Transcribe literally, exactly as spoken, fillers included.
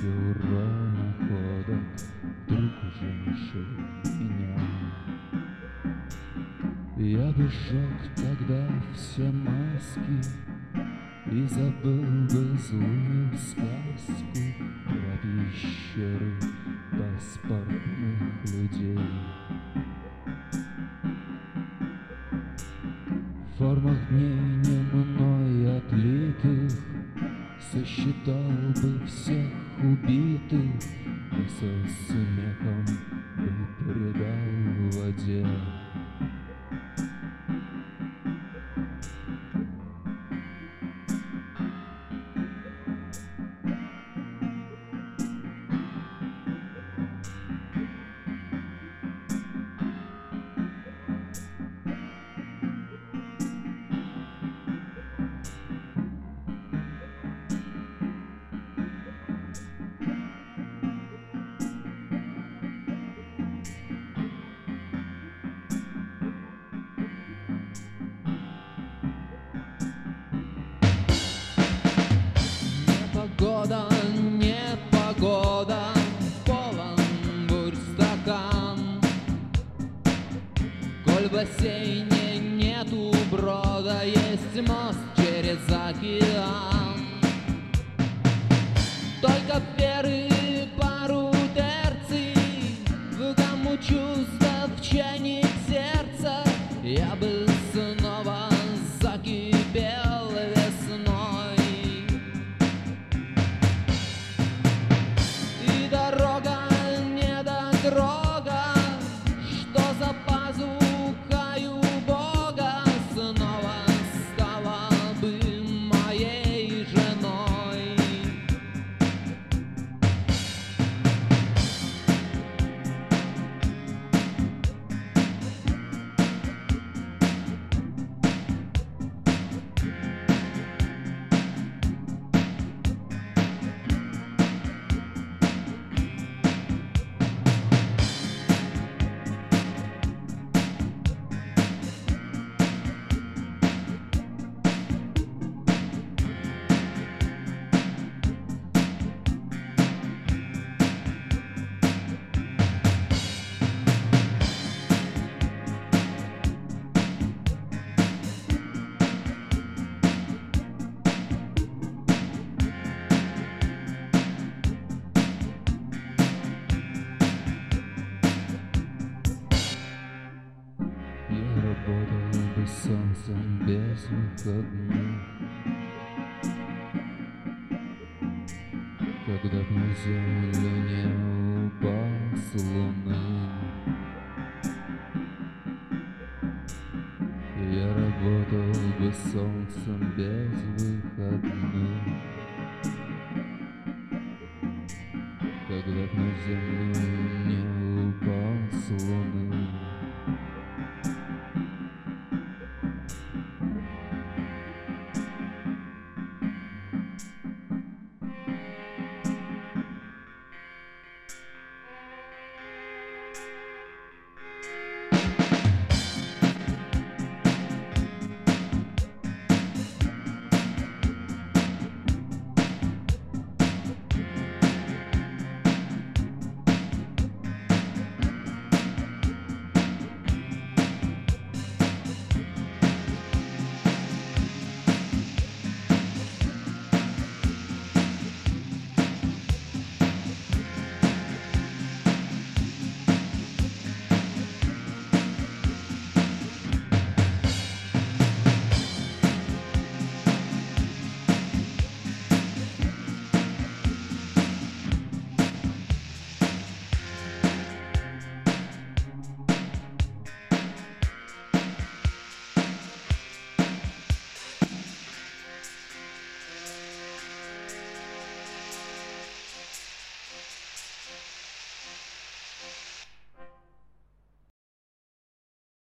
ровно ходом, вдруг уже нашел меня. Я бы сжег тогда все маски и забыл бы злую сказку про пещеры паспортных людей. В формах дней не мной отлитых сосчитал бы всех убитых и со смехом бы предал в воде. Погода, не погода, полон бурь стакан. Коль в бассейне нету брода, есть мост через океан. Только веры пару терций в гамму чувств, в чайник сердца. Я бы снова закипел весной. Дорога, что за пазухою Бога снова стала бы моей женой. Работал бы солнцем без выходных, когда б на землю не упал с луны. Я работал бы солнцем без выходных, когда б на землю не упал с луны.